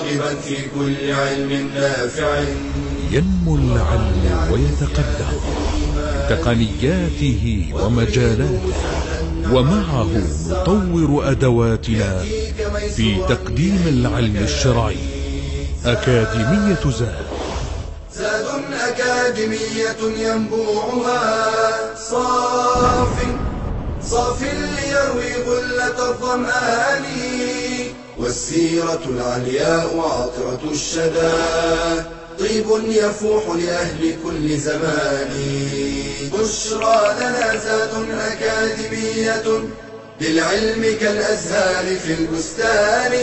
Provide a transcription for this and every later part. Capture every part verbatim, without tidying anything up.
راغبا في كل علم نافع. ينمو العلم ويتقدم بتقنياته ومجالاته، ومعه نطور أدواتنا في تقديم العلم الشرعي. أكاديمية زاد، زاد أكاديمية ينبوعها صاف صاف ليروي غلة الظمآن، والسيرة العلياء عطرة الشدى طيب يفوح لأهل كل زمان. بشرى لنا زاد أكاديمية للعلم كالأزهار في البستان.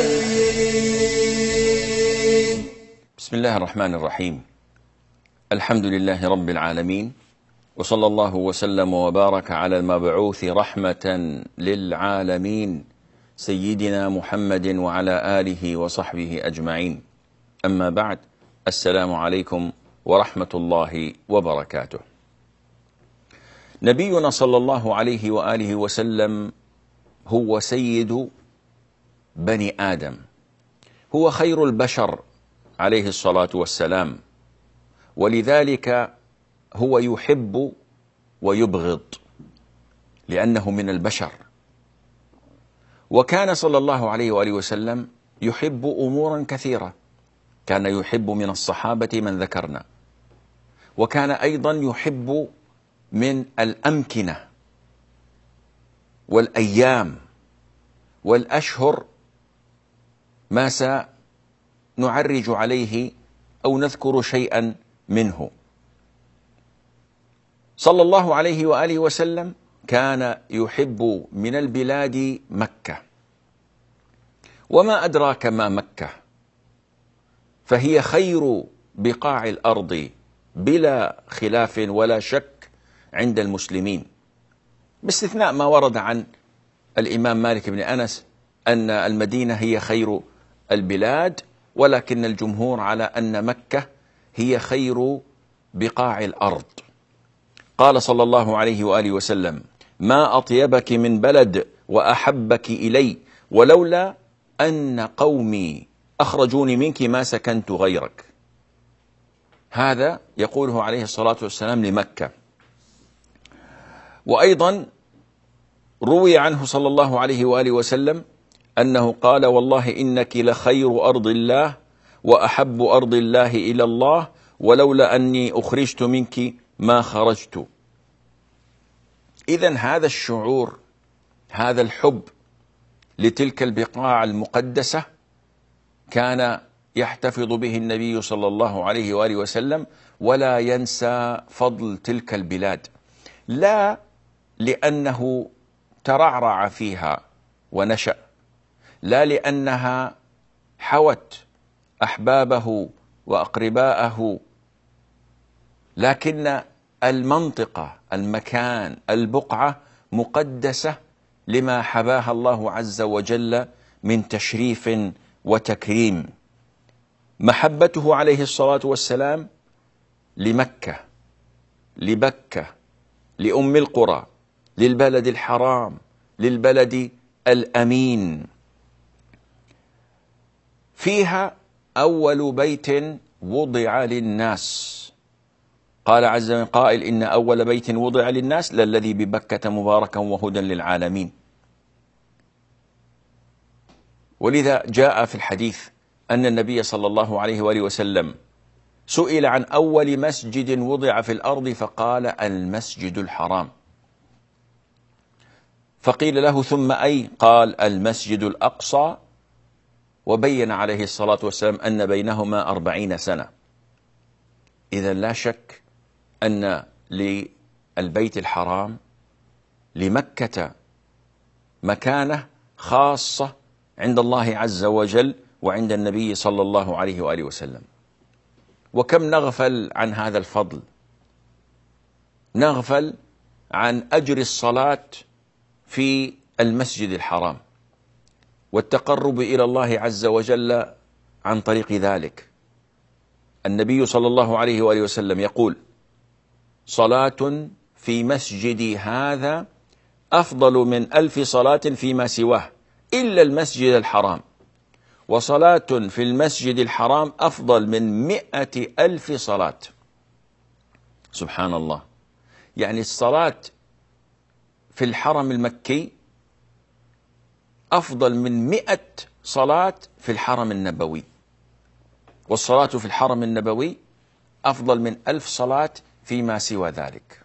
بسم الله الرحمن الرحيم. الحمد لله رب العالمين، وصلى الله وسلم وبارك على المبعوث رحمة للعالمين سيدنا محمد وعلى آله وصحبه أجمعين. أما بعد، السلام عليكم ورحمة الله وبركاته. نبينا صلى الله عليه وآله وسلم هو سيد بني آدم، هو خير البشر عليه الصلاة والسلام، ولذلك هو يحب ويبغض لأنه من البشر. وكان صلى الله عليه وآله وسلم يحب أمورا كثيرة، كان يحب من الصحابة من ذكرنا، وكان أيضا يحب من الأمكنة والأيام والأشهر ما سنعرج عليه أو نذكر شيئا منه. صلى الله عليه وآله وسلم كان يحب من البلاد مكة، وما أدراك ما مكة، فهي خير بقاع الأرض بلا خلاف ولا شك عند المسلمين، باستثناء ما ورد عن الإمام مالك بن أنس أن المدينة هي خير البلاد، ولكن الجمهور على أن مكة هي خير بقاع الأرض. قال صلى الله عليه وآله وسلم: ما أطيبك من بلد وأحبك إلي، ولولا أن قومي أخرجوني منك ما سكنت غيرك. هذا يقوله عليه الصلاة والسلام لمكة. وأيضا روي عنه صلى الله عليه وآله وسلم أنه قال: والله إنك لخير أرض الله وأحب أرض الله إلى الله، ولولا أني أخرجت منك ما خرجت. إذن هذا الشعور، هذا الحب لتلك البقاع المقدسة كان يحتفظ به النبي صلى الله عليه وآله وسلم، ولا ينسى فضل تلك البلاد، لا لأنه ترعرع فيها ونشأ، لا لأنها حوت أحبابه وأقرباءه، لكن المنطقة، المكان، البقعة مقدسة لما حباها الله عز وجل من تشريف وتكريم. محبته عليه الصلاة والسلام لمكة، لبكة، لأم القرى، للبلد الحرام، للبلد الأمين. فيها أول بيت وضع للناس، قال عز من قائل: إن أول بيت وضع للناس للذي ببكة مباركا وهدى للعالمين. ولذا جاء في الحديث أن النبي صلى الله عليه وآله وسلم سئل عن أول مسجد وضع في الأرض فقال: المسجد الحرام. فقيل له: ثم أي؟ قال: المسجد الأقصى. وبين عليه الصلاة والسلام أن بينهما أربعين سنة. إذن لا شك أن للبيت الحرام، لمكة، مكانة خاصة عند الله عز وجل وعند النبي صلى الله عليه وآله وسلم. وكم نغفل عن هذا الفضل، نغفل عن أجر الصلاة في المسجد الحرام والتقرب إلى الله عز وجل عن طريق ذلك. النبي صلى الله عليه وآله وسلم يقول: صلاة في مسجدي هذا أفضل من ألف صلاة فيما سواه إلا المسجد الحرام. وصلاة في المسجد الحرام أفضل من مئة ألف صلاة. سبحان الله. يعني الصلاة في الحرم المكي أفضل من مئة صلاة في الحرم النبوي، والصلاة في الحرم النبوي أفضل من ألف صلاة فيما سوى ذلك.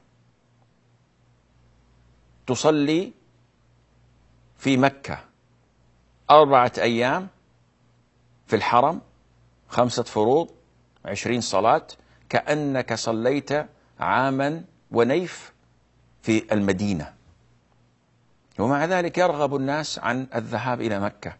تصلي في مكة أربعة أيام في الحرم خمسة فروض عشرين صلاة، كأنك صليت عاما ونيف في المدينة. ومع ذلك يرغب الناس عن الذهاب إلى مكة،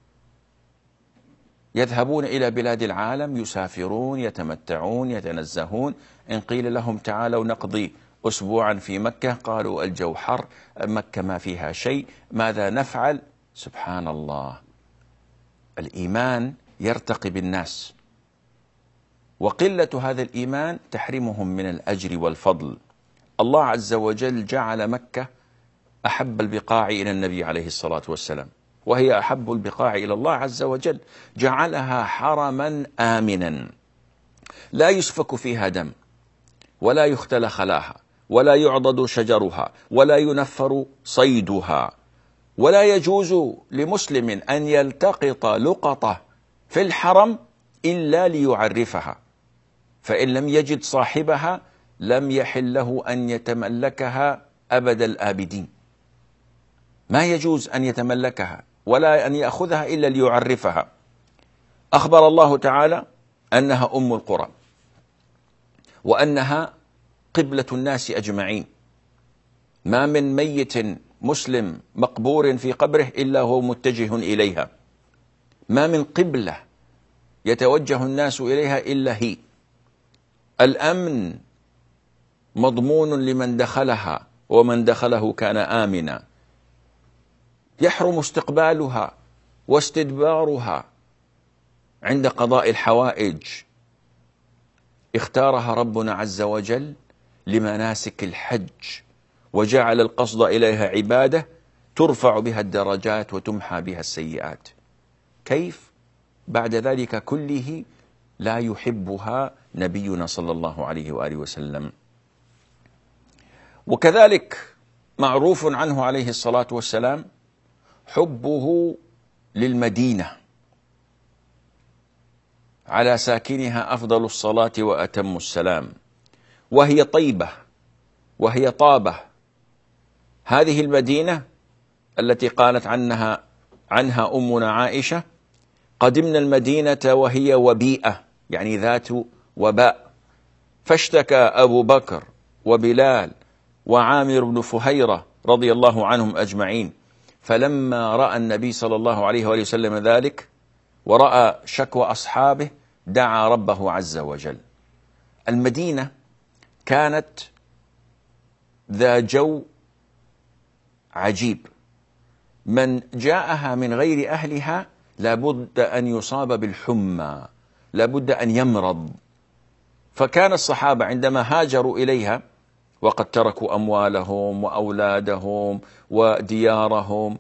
يذهبون إلى بلاد العالم، يسافرون، يتمتعون، يتنزهون. إن قيل لهم تعالوا نقضي أسبوعا في مكة قالوا الجو حر، مكة ما فيها شيء، ماذا نفعل؟ سبحان الله. الإيمان يرتقي بالناس، وقلة هذا الإيمان تحرمهم من الأجر والفضل. الله عز وجل جعل مكة أحب البقاع إلى النبي عليه الصلاة والسلام، وهي أحب البقاع إلى الله عز وجل. جعلها حرما آمنا لا يسفك فيها دم، ولا يختل خلاها، ولا يعضد شجرها، ولا ينفر صيدها، ولا يجوز لمسلم أن يلتقط لقطة في الحرم إلا ليعرفها، فإن لم يجد صاحبها لم يحل له أن يتملكها أبد الآبدين. ما يجوز أن يتملكها ولا أن يأخذها إلا ليعرفها. أخبر الله تعالى أنها أم القرى، وأنها قبلة الناس أجمعين. ما من ميت مسلم مقبور في قبره إلا هو متجه إليها، ما من قبلة يتوجه الناس إليها إلا هي. الأمن مضمون لمن دخلها، ومن دخله كان آمنا. يحرم استقبالها واستدبارها عند قضاء الحوائج. اختارها ربنا عز وجل لمناسك الحج، وجعل القصد إليها عبادة ترفع بها الدرجات وتمحى بها السيئات. كيف بعد ذلك كله لا يحبها نبينا صلى الله عليه وآله وسلم؟ وكذلك معروف عنه عليه الصلاة والسلام حبه للمدينة، على ساكنها أفضل الصلاة وأتم السلام. وهي طيبة، وهي طابة. هذه المدينة التي قالت عنها عنها أمنا عائشة: قدمنا المدينة وهي وبيئة، يعني ذات وباء، فاشتكى أبو بكر وبلال وعامر بن فهيرة رضي الله عنهم أجمعين، فلما رأى النبي صلى الله عليه وآله وسلم ذلك ورأى شكوى أصحابه دعا ربه عز وجل. المدينة كانت ذا جو عجيب، من جاءها من غير أهلها لابد أن يصاب بالحمى، لابد أن يمرض. فكان الصحابة عندما هاجروا إليها وقد تركوا أموالهم وأولادهم وديارهم،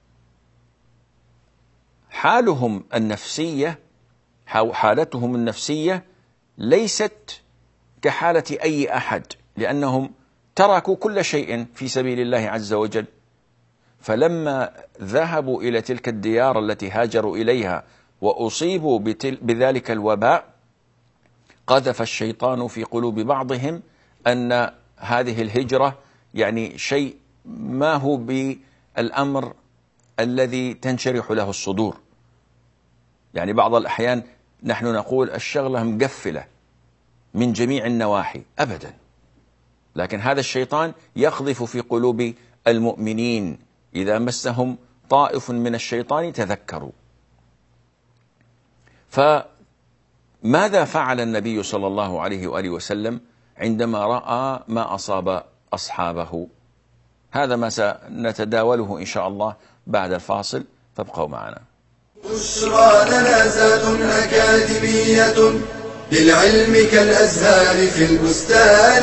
حالهم النفسية حالتهم النفسية ليست كحالة أي أحد، لأنهم تركوا كل شيء في سبيل الله عز وجل. فلما ذهبوا إلى تلك الديار التي هاجروا إليها وأصيبوا بذلك الوباء، قذف الشيطان في قلوب بعضهم أن هذه الهجرة يعني شيء ما هو بالأمر الذي تنشرح له الصدور. يعني بعض الأحيان نحن نقول الشغلة مقفلة من جميع النواحي، أبدا. لكن هذا الشيطان يقذف في قلوب المؤمنين إذا مسهم طائف من الشيطان تذكروا. فماذا فعل النبي صلى الله عليه وآله وسلم عندما رأى ما أصاب أصحابه؟ هذا ما سنتداوله إن شاء الله بعد الفاصل، فابقوا معنا. بشرى لنا زاد أكاديمية للعلم كالأزهار في البستان.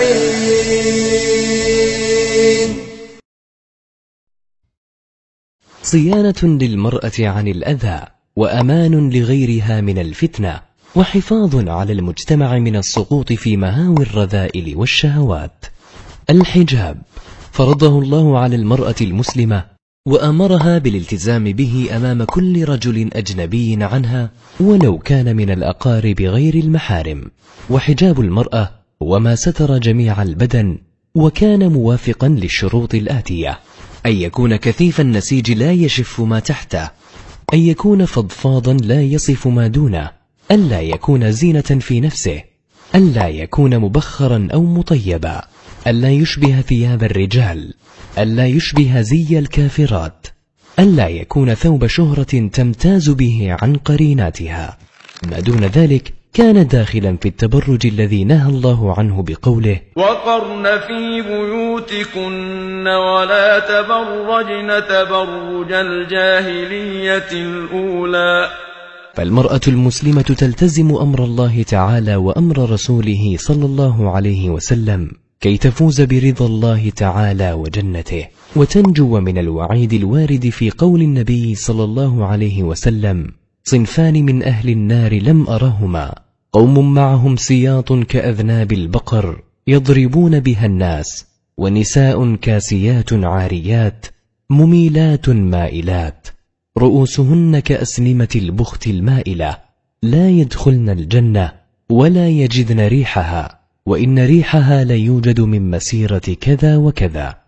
صيانة للمرأة عن الأذى وأمان لغيرها من الفتنة، وحفاظ على المجتمع من السقوط في مهاوي الرذائل والشهوات. الحجاب فرضه الله على المرأة المسلمة، وأمرها بالالتزام به أمام كل رجل أجنبي عنها ولو كان من الأقارب غير المحارم. وحجاب المرأة هو ما ستر جميع البدن، وكان موافقا للشروط الآتية: أن يكون كثيف النسيج لا يشف ما تحته، أن يكون فضفاضا لا يصف ما دونه، ألا يكون زينة في نفسه، ألا يكون مبخرا أو مطيبا، ألا يشبه ثياب الرجال، ألا يشبه زي الكافرات، ألا يكون ثوب شهرة تمتاز به عن قريناتها. ما دون ذلك كان داخلا في التبرج الذي نهى الله عنه بقوله: وقرن في بيوتكن ولا تبرجن تبرج الجاهلية الأولى. فالمرأة المسلمة تلتزم أمر الله تعالى وأمر رسوله صلى الله عليه وسلم كي تفوز برضا الله تعالى وجنته، وتنجو من الوعيد الوارد في قول النبي صلى الله عليه وسلم: صنفان من أهل النار لم أرهما، قوم معهم سياط كأذناب البقر يضربون بها الناس، ونساء كاسيات عاريات مميلات مائلات رؤوسهن كأسنمة البخت المائلة، لا يدخلن الجنة ولا يجدن ريحها، وإن ريحها ليوجد من مسيرة كذا وكذا.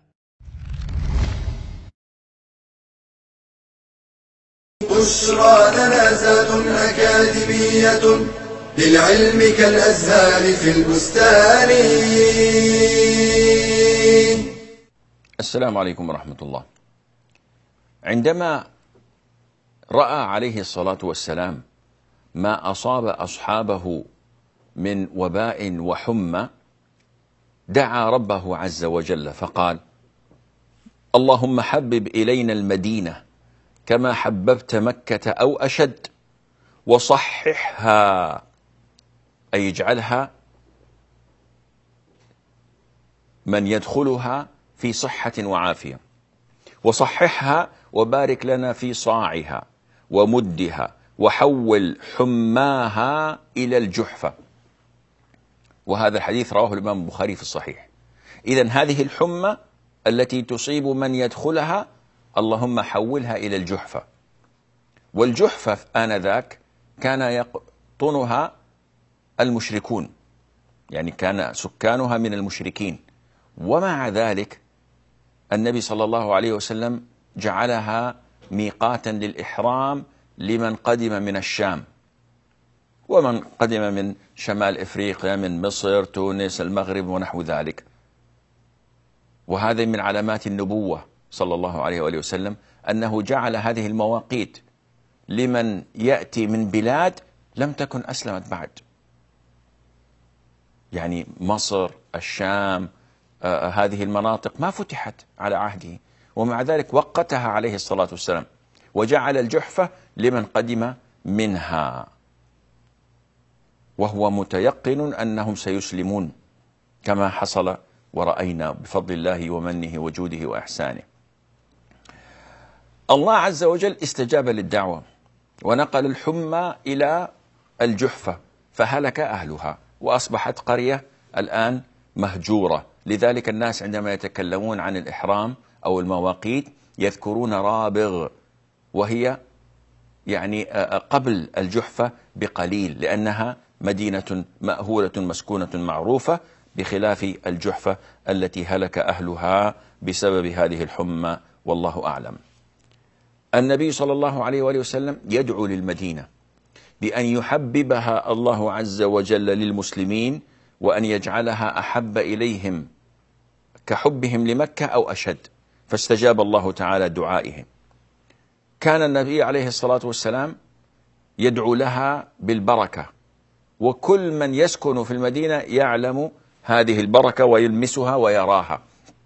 بشرى لنا زاد أكاديمية للعلم كالأزهار في البستان. السلام عليكم ورحمة الله. عندما رأى عليه الصلاة والسلام ما أصاب أصحابه من وباء وحمى، دعا ربه عز وجل فقال: اللهم حبب إلينا المدينة كما حببت مكة أو أشد، وصححها، أي اجعلها من يدخلها في صحة وعافية، وصححها وبارك لنا في صاعها ومدها، وحول حماها إلى الجحفة. وهذا الحديث رواه الإمام البخاري في الصحيح. إذن هذه الحمى التي تصيب من يدخلها اللهم حولها إلى الجحفة. والجحفة آنذاك كان يقطنها المشركون، يعني كان سكانها من المشركين، ومع ذلك النبي صلى الله عليه وسلم جعلها ميقاتا للإحرام لمن قدم من الشام ومن قدم من شمال إفريقيا، من مصر، تونس، المغرب ونحو ذلك. وهذا من علامات النبوة صلى الله عليه وآله وسلم، أنه جعل هذه المواقيت لمن يأتي من بلاد لم تكن أسلمت بعد، يعني مصر، الشام، آه هذه المناطق ما فتحت على عهده، ومع ذلك وقتها عليه الصلاة والسلام، وجعل الجحفة لمن قدم منها، وهو متيقن أنهم سيسلمون كما حصل ورأينا بفضل الله ومنه وجوده وإحسانه. الله عز وجل استجاب للدعوة ونقل الحمى إلى الجحفة، فهلك أهلها وأصبحت قرية الآن مهجورة. لذلك الناس عندما يتكلمون عن الإحرام أو المواقيت يذكرون رابغ، وهي يعني قبل الجحفة بقليل، لأنها مدينة مأهولة مسكونة معروفة، بخلاف الجحفة التي هلك أهلها بسبب هذه الحمى، والله أعلم. النبي صلى الله عليه وآله وسلم يدعو للمدينة بأن يحببها الله عز وجل للمسلمين، وأن يجعلها أحب إليهم كحبهم لمكة أو أشد، فاستجاب الله تعالى دعائهم. كان النبي عليه الصلاة والسلام يدعو لها بالبركة، وكل من يسكن في المدينة يعلم هذه البركة ويلمسها ويراها.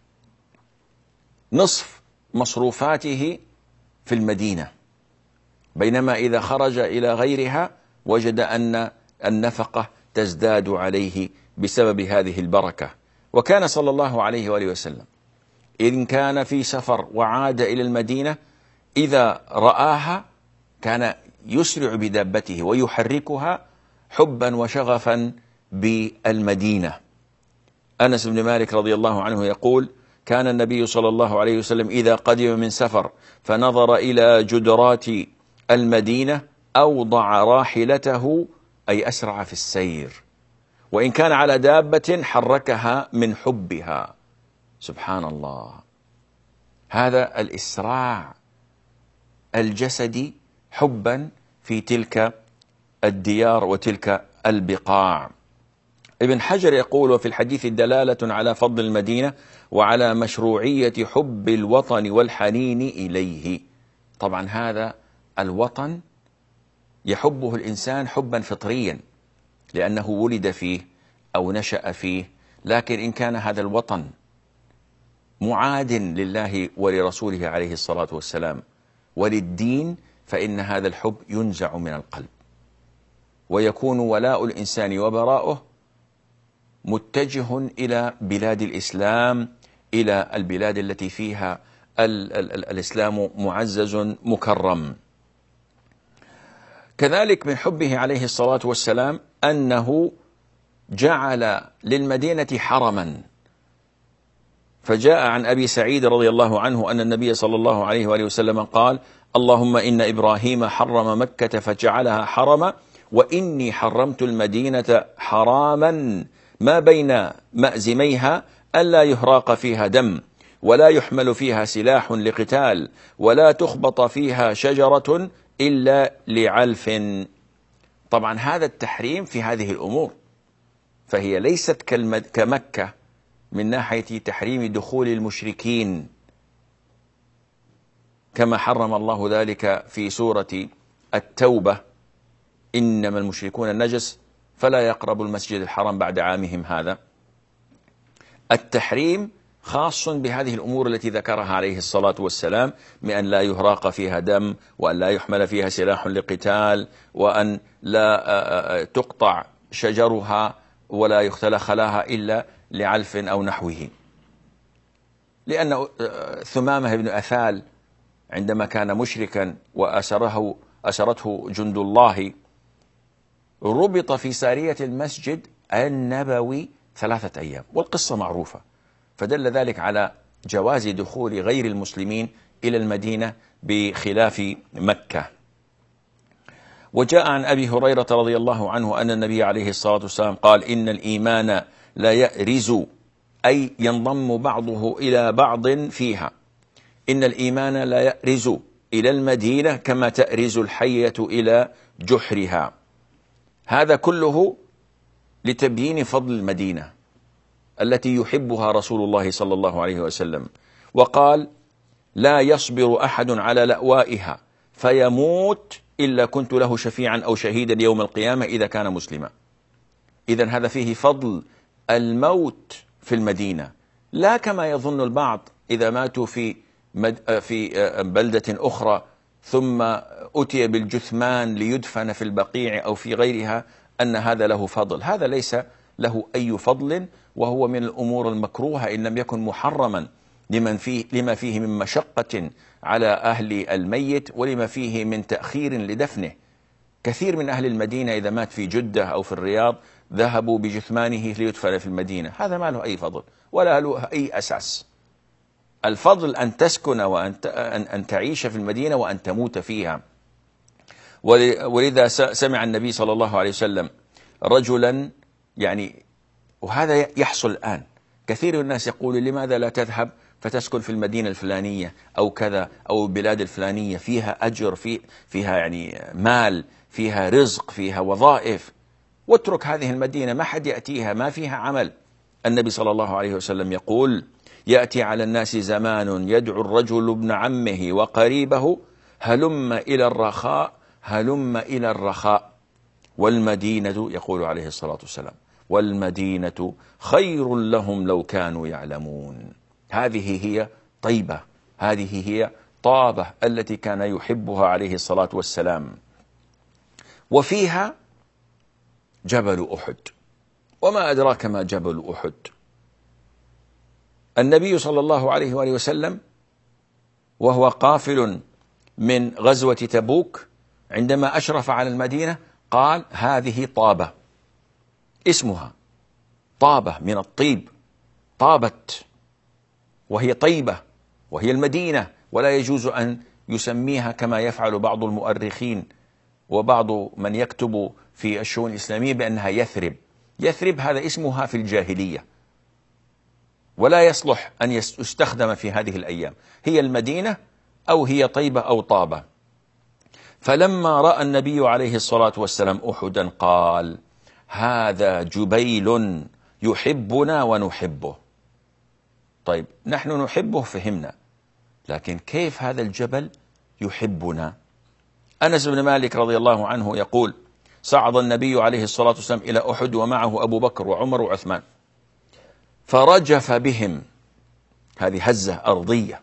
نصف مصروفاته في المدينة، بينما إذا خرج إلى غيرها وجد أن النفقة تزداد عليه بسبب هذه البركة. وكان صلى الله عليه وآله وسلم إن كان في سفر وعاد إلى المدينة إذا رآها كان يسرع بدابته ويحركها حبا وشغفا بالمدينة. أنس بن مالك رضي الله عنه يقول: كان النبي صلى الله عليه وسلم إذا قدم من سفر فنظر إلى جدرات المدينة أوضع راحلته، أي أسرع في السير، وإن كان على دابة حركها من حبها. سبحان الله، هذا الإسراع الجسدي حبا في تلك الديار وتلك البقاع. ابن حجر يقول: وفي الحديث دلالة على فضل المدينة وعلى مشروعية حب الوطن والحنين إليه. طبعا هذا الوطن يحبه الإنسان حبا فطريا لأنه ولد فيه أو نشأ فيه، لكن إن كان هذا الوطن معاد لله ولرسوله عليه الصلاة والسلام وللدين فإن هذا الحب ينزع من القلب، ويكون ولاء الإنسان وبراؤه متجه إلى بلاد الإسلام، إلى البلاد التي فيها ال ال ال الإسلام معزز مكرم. كذلك من حبه عليه الصلاة والسلام أنه جعل للمدينة حرما، فجاء عن أبي سعيد رضي الله عنه أن النبي صلى الله عليه وآله وسلم قال: اللهم إن إبراهيم حرم مكة فجعلها حرما، وإني حرمت المدينة حراما ما بين مأزميها ألا يهراق فيها دم، ولا يحمل فيها سلاح لقتال، ولا تخبط فيها شجرة إلا لعلف. طبعا هذا التحريم في هذه الأمور، فهي ليست كمكة من ناحية تحريم دخول المشركين كما حرم الله ذلك في سورة التوبة: إنما المشركون النجس فلا يقربوا المسجد الحرام بعد عامهم هذا. التحريم خاص بهذه الأمور التي ذكرها عليه الصلاة والسلام، من أن لا يهراق فيها دم، وأن لا يحمل فيها سلاح لقتال، وأن لا تقطع شجرها ولا يختلى خلاها إلا لعلف أو نحوه. لأن ثمامة بن أثال عندما كان مشركا وأسره أسرته جند الله ربط في سارية المسجد النبوي ثلاثة أيام، والقصة معروفة، فدل ذلك على جواز دخول غير المسلمين إلى المدينة بخلاف مكة. وجاء عن أبي هريرة رضي الله عنه أن النبي عليه الصلاة والسلام قال: إن الإيمان لا يأرز، أي ينضم بعضه إلى بعض فيها. إن الإيمان لا يأرز إلى المدينة كما تأرز الحية إلى جحرها. هذا كله لتبيين فضل المدينة التي يحبها رسول الله صلى الله عليه وسلم، وقال: لا يصبر أحد على لأوائها فيموت إلا كنت له شفيعا أو شهيدا يوم القيامة إذا كان مسلما. إذن هذا فيه فضل الموت في المدينة، لا كما يظن البعض إذا ماتوا في مد في بلدة أخرى ثم أتي بالجثمان ليدفن في البقيع أو في غيرها أن هذا له فضل. هذا ليس له أي فضل، وهو من الأمور المكروهة إن لم يكن محرما لمن فيه لما فيه من مشقة على أهل الميت ولما فيه من تأخير لدفنه. كثير من أهل المدينة إذا مات في جدة أو في الرياض ذهبوا بجثمانه ليدفن في المدينة، هذا ما له أي فضل ولا له أي أساس. الفضل أن تسكن وأن أن تعيش في المدينة وأن تموت فيها. ولذا سمع النبي صلى الله عليه وسلم رجلا، يعني وهذا يحصل الآن، كثير من الناس يقول: لماذا لا تذهب فتسكن في المدينة الفلانية أو كذا أو البلاد الفلانية، فيها أجر، في فيها يعني مال، فيها رزق، فيها وظائف، واترك هذه المدينة ما حد يأتيها، ما فيها عمل. النبي صلى الله عليه وسلم يقول: يأتي على الناس زمان يدعو الرجل ابن عمه وقريبه هلم إلى الرخاء هلم إلى الرخاء والمدينة، يقول عليه الصلاة والسلام، والمدينة خير لهم لو كانوا يعلمون. هذه هي طيبة، هذه هي طابة التي كان يحبها عليه الصلاة والسلام. وفيها جبل أحد، وما أدراك ما جبل أحد. النبي صلى الله عليه وآله وسلم وهو قافل من غزوة تبوك عندما أشرف على المدينة قال هذه طابة، اسمها طابة من الطيب، طابت وهي طيبة وهي المدينة، ولا يجوز أن يسميها كما يفعل بعض المؤرخين وبعض من يكتب في الشؤون الإسلامية بأنها يثرب. يثرب هذا اسمها في الجاهلية ولا يصلح أن يستخدم في هذه الأيام، هي المدينة أو هي طيبة أو طابة. فلما رأى النبي عليه الصلاة والسلام أحدا قال هذا جبيل يحبنا ونحبه. طيب نحن نحبه فهمنا، لكن كيف هذا الجبل يحبنا؟ أنس بن مالك رضي الله عنه يقول صعد النبي عليه الصلاة والسلام إلى أحد ومعه أبو بكر وعمر وعثمان، فرجف بهم، هذه هزة أرضية،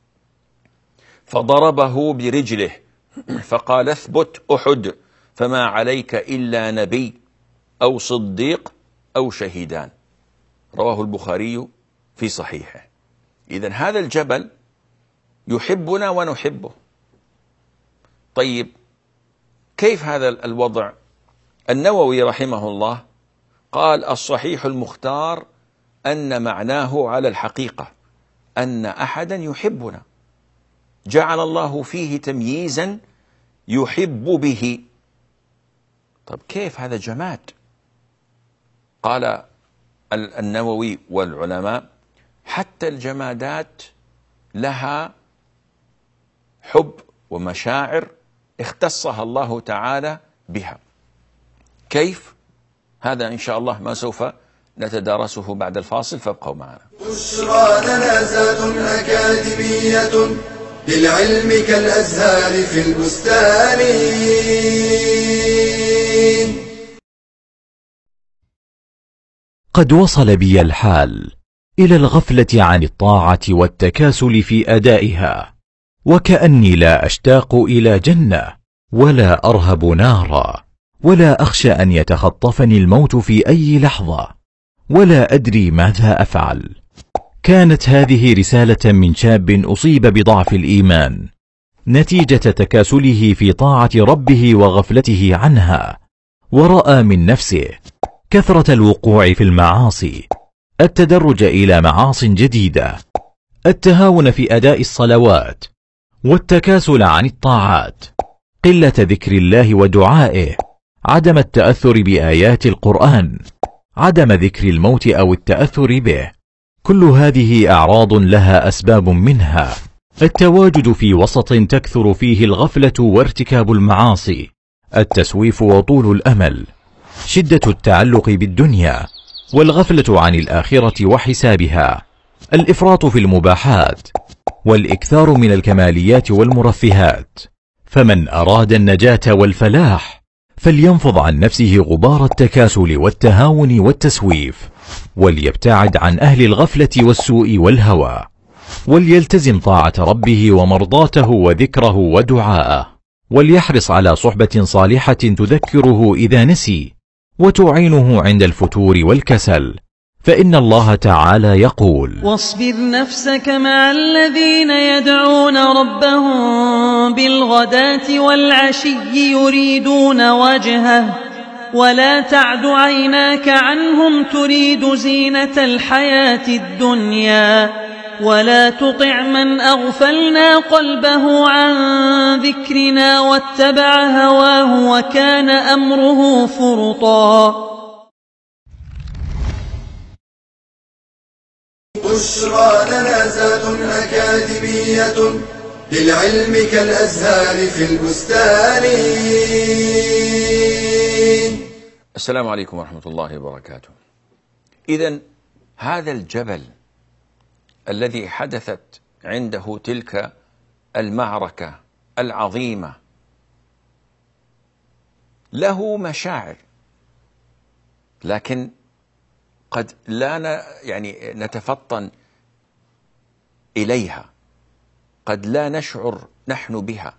فضربه برجله فقال اثبت أحد فما عليك إلا نبي أو صديق أو شهيدان. رواه البخاري في صحيحه. إذن هذا الجبل يحبنا ونحبه. طيب كيف هذا الوضع؟ النووي رحمه الله قال الصحيح المختار أن معناه على الحقيقة أن أحدا يحبنا، جعل الله فيه تمييزا يحب به. طب كيف هذا جماد؟ قال النووي والعلماء حتى الجمادات لها حب ومشاعر اختصها الله تعالى بها. كيف؟ هذا إن شاء الله ما سوف نتدارسه بعد الفاصل، فابقوا معنا. بشرى لنا زاد أكاديمية للعلم كالأزهار في البستان. قد وصل بي الحال إلى الغفلة عن الطاعة والتكاسل في أدائها، وكأني لا أشتاق إلى جنة ولا أرهب نارا، ولا أخشى أن يتخطفني الموت في أي لحظة، ولا أدري ماذا أفعل. كانت هذه رسالة من شاب أصيب بضعف الإيمان نتيجة تكاسله في طاعة ربه وغفلته عنها، ورأى من نفسه كثرة الوقوع في المعاصي، التدرج إلى معاص جديدة، التهاون في أداء الصلوات، والتكاسل عن الطاعات، قلة ذكر الله ودعائه، عدم التأثر بآيات القرآن، عدم ذكر الموت أو التأثر به. كل هذه أعراض لها أسباب، منها التواجد في وسط تكثر فيه الغفلة وارتكاب المعاصي، التسويف وطول الأمل، شدة التعلق بالدنيا، والغفلة عن الآخرة وحسابها، الإفراط في المباحات، والإكثار من الكماليات والمرفهات. فمن أراد النجاة والفلاح فلينفض عن نفسه غبار التكاسل والتهاون والتسويف، وليبتعد عن أهل الغفلة والسوء والهوى، وليلتزم طاعة ربه ومرضاته وذكره ودعاءه، وليحرص على صحبة صالحة تذكره إذا نسي وتعينه عند الفتور والكسل، فإن الله تعالى يقول: واصبر نفسك مع الذين يدعون ربهم بالغداة والعشي يريدون وجهه، ولا تعد عيناك عنهم تريد زينة الحياة الدنيا، ولا تطع من أغفلنا قلبه عن ذكرنا واتبع هواه وكان أمره فرطا. بشرى لنا زاد أكاديمية للعلم كالأزهار في البستان. السلام عليكم ورحمة الله وبركاته. إذن هذا الجبل الذي حدثت عنده تلك المعركة العظيمة له مشاعر، لكن قد لا يعني نتفطن إليها، قد لا نشعر نحن بها.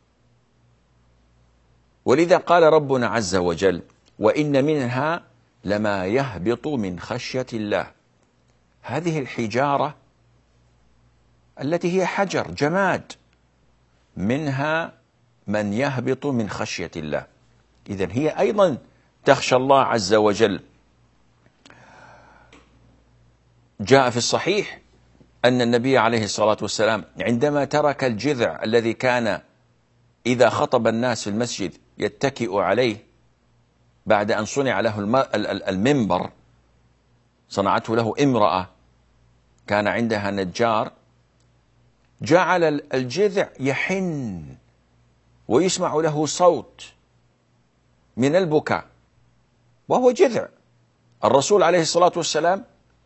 ولذا قال ربنا عز وجل: وإن منها لما يهبط من خشية الله. هذه الحجارة التي هي حجر جماد، منها من يهبط من خشية الله. إذن هي أيضا تخشى الله عز وجل. جاء في الصحيح أن النبي عليه الصلاة والسلام عندما ترك الجذع الذي كان إذا خطب الناس في المسجد يتكئ عليه بعد أن صنع له المنبر، صنعته له امرأة كان عندها نجار، جعل الجذع يحن ويسمع له صوت من البكاء وهو جذع. الرسول عليه الصلاة والسلام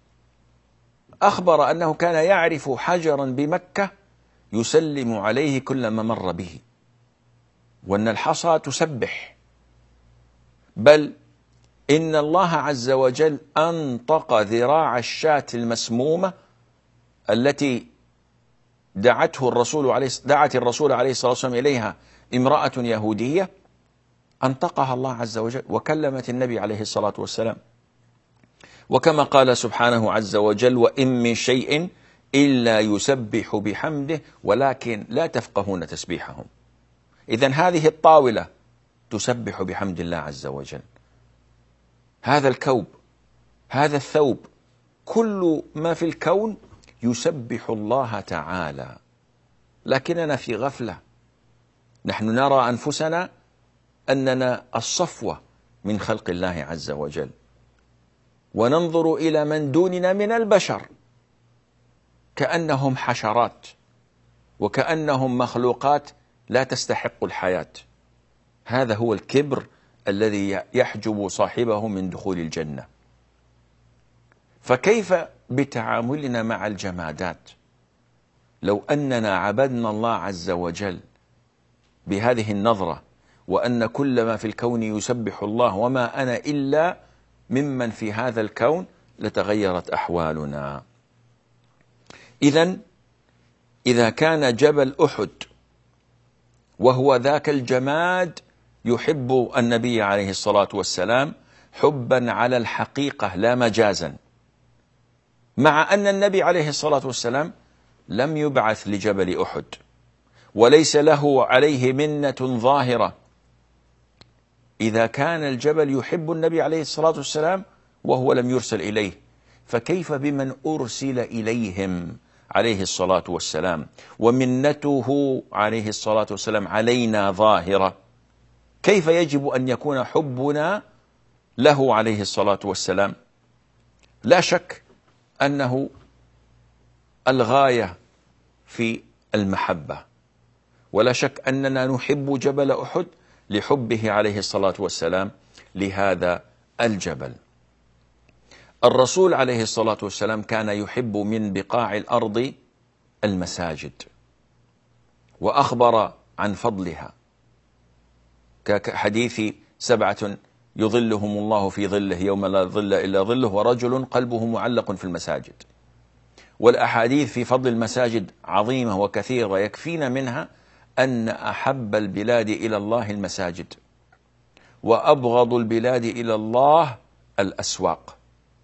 أخبر أنه كان يعرف حجرا بمكة يسلم عليه كلما مر به، وأن الحصى تسبح، بل إن الله عز وجل أنطق ذراع الشاة المسمومة التي دعته الرسول عليه دعت الرسول عليه الصلاة والسلام إليها امرأة يهودية، أنطقها الله عز وجل وكلمت النبي عليه الصلاة والسلام. وكما قال سبحانه عز وجل: وإن من شيء إلا يسبح بحمده ولكن لا تفقهون تسبيحهم. إذن هذه الطاولة تسبح بحمد الله عز وجل، هذا الكوب، هذا الثوب، كل ما في الكون يسبح الله تعالى، لكننا في غفلة. نحن نرى أنفسنا أننا الصفوة من خلق الله عز وجل، وننظر إلى من دوننا من البشر كأنهم حشرات وكأنهم مخلوقات لا تستحق الحياة. هذا هو الكبر الذي يحجب صاحبه من دخول الجنة. فكيف بتعاملنا مع الجمادات؟ لو أننا عبدنا الله عز وجل بهذه النظرة، وأن كل ما في الكون يسبح الله وما أنا إلا ممن في هذا الكون، لتغيرت أحوالنا. إذن إذا كان جبل أحد وهو ذاك الجماد يحب النبي عليه الصلاة والسلام حبا على الحقيقة لا مجازا، مع أن النبي عليه الصلاة والسلام لم يبعث لجبل أحد وليس له عليه منة ظاهرة، إذا كان الجبل يحب النبي عليه الصلاة والسلام وهو لم يرسل إليه، فكيف بمن أرسل إليهم عليه الصلاة والسلام ومنته عليه الصلاة والسلام علينا ظاهرة؟ كيف يجب أن يكون حبنا له عليه الصلاة والسلام؟ لا شك أنه الغاية في المحبة، ولا شك أننا نحب جبل أحد لحبه عليه الصلاة والسلام لهذا الجبل. الرسول عليه الصلاة والسلام كان يحب من بقاع الأرض المساجد، وأخبر عن فضلها كحديث سبعة يظلهم الله في ظله يوم لا ظل إلا ظله ورجل قلبه معلق في المساجد. والأحاديث في فضل المساجد عظيمة وكثيرة، يكفينا منها أن أحب البلاد إلى الله المساجد، وأبغض البلاد إلى الله الأسواق.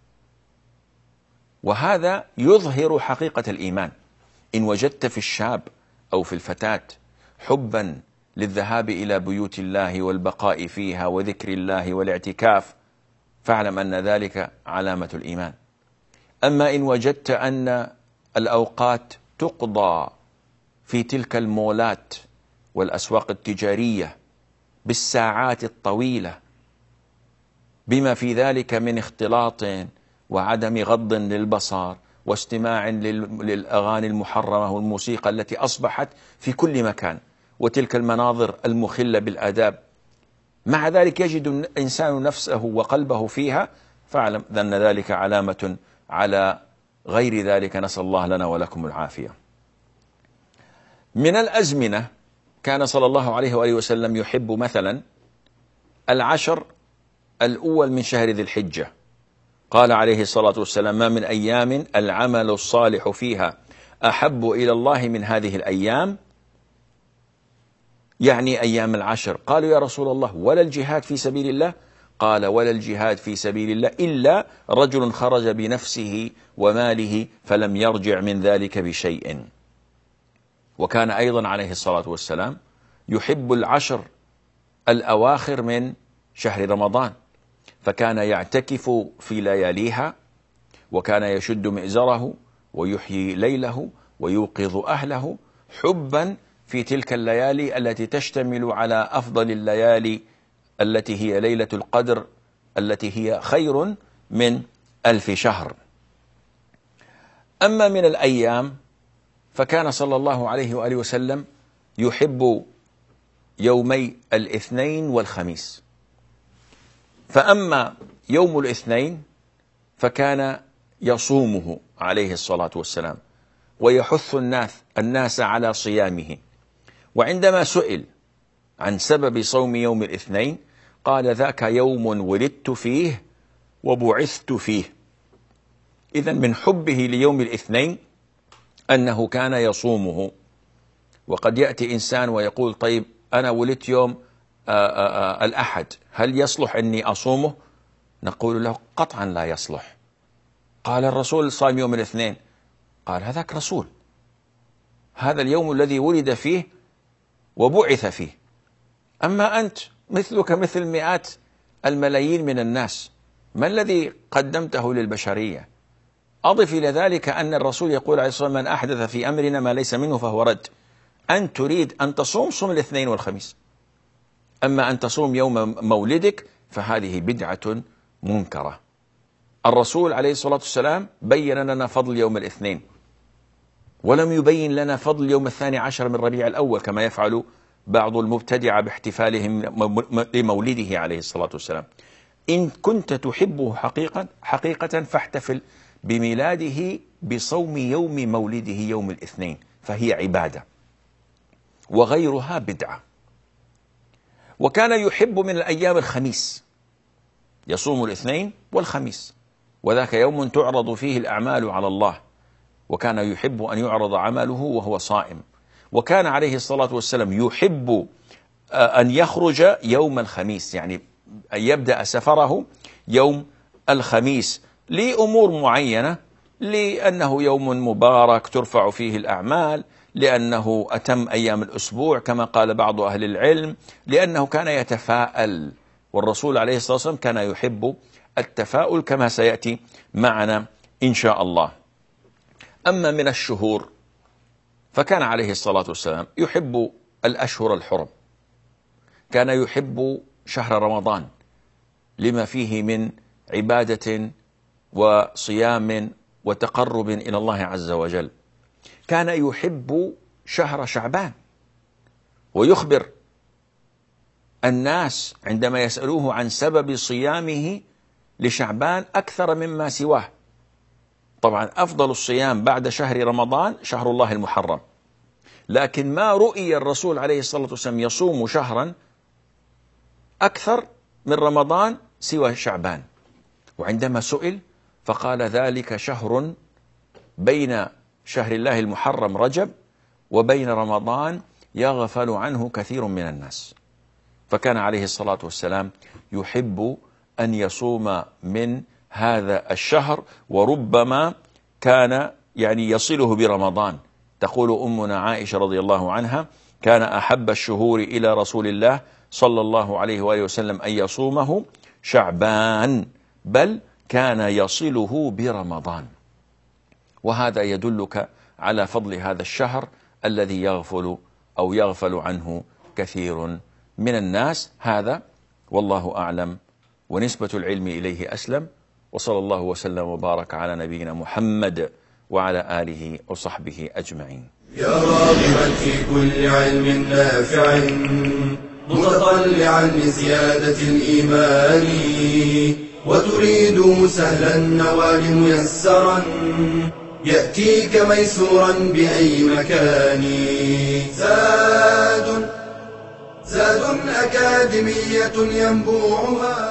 وهذا يظهر حقيقة الإيمان. إن وجدت في الشاب أو في الفتاة حبا للذهاب إلى بيوت الله والبقاء فيها وذكر الله والاعتكاف، فاعلم أن ذلك علامة الإيمان. أما إن وجدت أن الأوقات تقضى في تلك المولات والأسواق التجارية بالساعات الطويلة، بما في ذلك من اختلاط وعدم غض للبصر واستماع للأغاني المحرمة والموسيقى التي أصبحت في كل مكان، وتلك المناظر المخلة بالآداب، مع ذلك يجد الإنسان نفسه وقلبه فيها، فاعلم أن ذلك علامة على غير ذلك، نسأل الله لنا ولكم العافية. من الأزمنة كان صلى الله عليه وآله وسلم يحب مثلا العشر الأول من شهر ذي الحجة. قال عليه الصلاة والسلام: ما من أيام العمل الصالح فيها أحب إلى الله من هذه الأيام، يعني أيام العشر. قالوا: يا رسول الله ولا الجهاد في سبيل الله؟ قال: ولا الجهاد في سبيل الله إلا رجل خرج بنفسه وماله فلم يرجع من ذلك بشيء. وكان أيضا عليه الصلاة والسلام يحب العشر الأواخر من شهر رمضان، فكان يعتكف في لياليها، وكان يشد مئزره ويحيي ليله ويوقظ أهله حبا في تلك الليالي التي تشتمل على أفضل الليالي التي هي ليلة القدر التي هي خير من ألف شهر. أما من الأيام فكان صلى الله عليه وآله وسلم يحب يومي الاثنين والخميس. فأما يوم الاثنين فكان يصومه عليه الصلاة والسلام ويحث الناس الناس على صيامه. وعندما سئل عن سبب صوم يوم الاثنين قال: ذاك يوم ولدت فيه وبعثت فيه. إذن من حبه ليوم الاثنين أنه كان يصومه. وقد يأتي إنسان ويقول: طيب أنا ولدت يوم آآ آآ الأحد، هل يصلح أني أصومه؟ نقول له: قطعا لا يصلح. قال: الرسول صام يوم الاثنين. قال: هذاك رسول، هذا اليوم الذي ولد فيه وبعث فيه. أما أنت مثلك مثل مئات الملايين من الناس، ما الذي قدمته للبشرية؟ أضف إلى ذلك أن الرسول يقول عليه الصلاة والسلام: من أحدث في أمرنا ما ليس منه فهو رد. أن تريد أن تصوم صوم الاثنين والخميس، أما أن تصوم يوم مولدك فهذه بدعة منكرة. الرسول عليه الصلاة والسلام بين لنا فضل يوم الاثنين، ولم يبين لنا فضل يوم الثاني عشر من ربيع الأول كما يفعل بعض المبتدعة باحتفالهم لمولده عليه الصلاة والسلام. إن كنت تحبه حقيقة حقيقة فاحتفل بميلاده بصوم يوم مولده يوم الاثنين، فهي عبادة، وغيرها بدعة. وكان يحب من الأيام الخميس، يصوم الاثنين والخميس، وذاك يوم تعرض فيه الأعمال على الله، وكان يحب أن يعرض عمله وهو صائم. وكان عليه الصلاة والسلام يحب أن يخرج يوم الخميس، يعني أن يبدأ سفره يوم الخميس لأمور معينة، لأنه يوم مبارك ترفع فيه الأعمال، لأنه أتم أيام الأسبوع كما قال بعض أهل العلم، لأنه كان يتفاءل، والرسول عليه الصلاة والسلام كان يحب التفاؤل كما سيأتي معنا إن شاء الله. أما من الشهور فكان عليه الصلاة والسلام يحب الأشهر الحرم، كان يحب شهر رمضان لما فيه من عبادة وصيام وتقرب إلى الله عز وجل. كان يحب شهر شعبان، ويخبر الناس عندما يسألوه عن سبب صيامه لشعبان أكثر مما سواه. طبعا أفضل الصيام بعد شهر رمضان شهر الله المحرم، لكن ما رؤي الرسول عليه الصلاة والسلام يصوم شهرا أكثر من رمضان سوى شعبان. وعندما سئل فقال: ذلك شهر بين شهر الله المحرم رجب وبين رمضان يغفل عنه كثير من الناس. فكان عليه الصلاة والسلام يحب أن يصوم من هذا الشهر، وربما كان يعني يصله برمضان. تقول أمنا عائشة رضي الله عنها: كان أحب الشهور إلى رسول الله صلى الله عليه وآله وسلم أن يصومه شعبان، بل كان يصله برمضان. وهذا يدلك على فضل هذا الشهر الذي يغفل أو يغفل عنه كثير من الناس. هذا والله أعلم، ونسبة العلم إليه أسلم. وصلى الله وسلم وبارك على نبينا محمد وعلى آله وصحبه أجمعين. يا راغبا في كل علم نافع متطلعا لزيادة الإيمان، وتريد سهلا النوال ميسرا يأتيك ميسورا بأي مكان. زاد زاد أكاديمية ينبوعها